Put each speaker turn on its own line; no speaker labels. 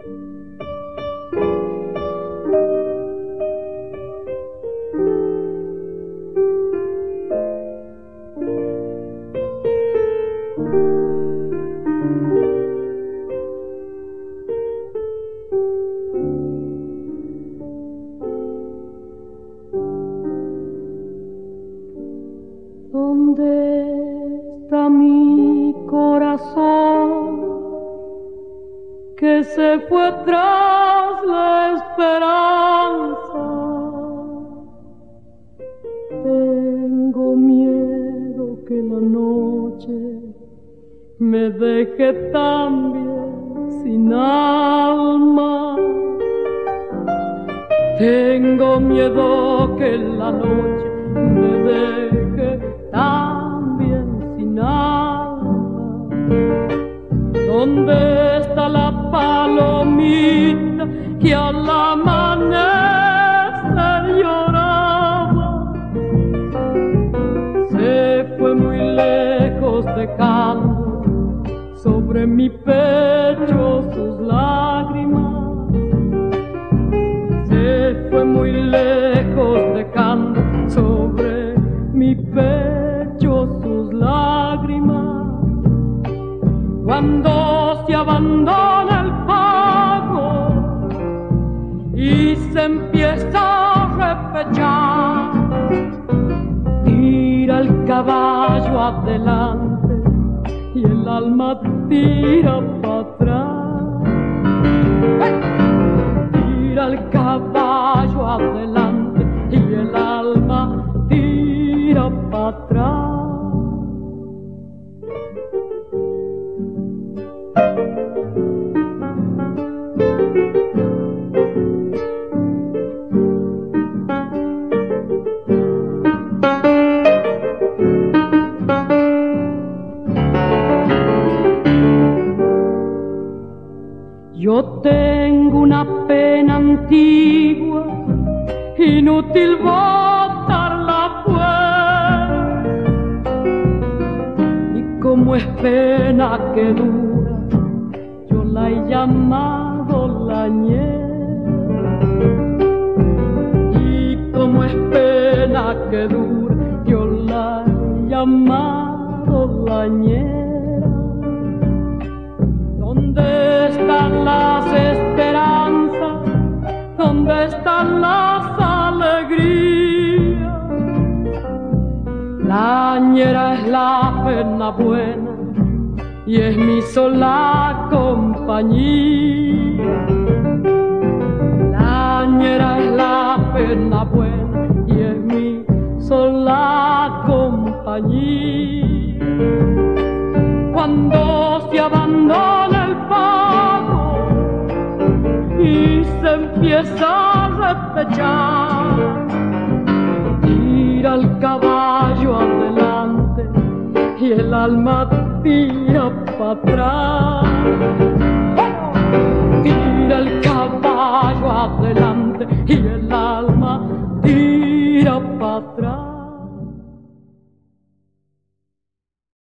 ¿Dónde está mi corazón que se fue tras la esperanza? Tengo miedo que la noche me deje también sin alma. Tengo miedo que la noche me deje también sin alma. ¿Dónde está la palomita que al amanecer lloraba? Se fue muy lejos dejando sobre mi pecho sus lágrimas. Se fue muy lejos dejando sobre mi pecho sus lágrimas. Cuando se abandona el pago y se empieza a repechar, tira el caballo adelante y el alma tira para atrás. Tira el caballo adelante y el alma tira para atrás. Yo tengo una pena antigua, inútil botarla fuera, y como es pena que dura, yo la he llamado la ñera. Y como es pena que dura, yo la he llamado la ñera. ¿Dónde están las esperanzas? ¿Dónde están las alegrías? La ñera es la pena buena y es mi sola compañía. La ñera es la pena buena y es mi sola compañía. Cuando se abandona el pago y se empieza a repechar, tira el caballo adelante y el alma tira para atrás.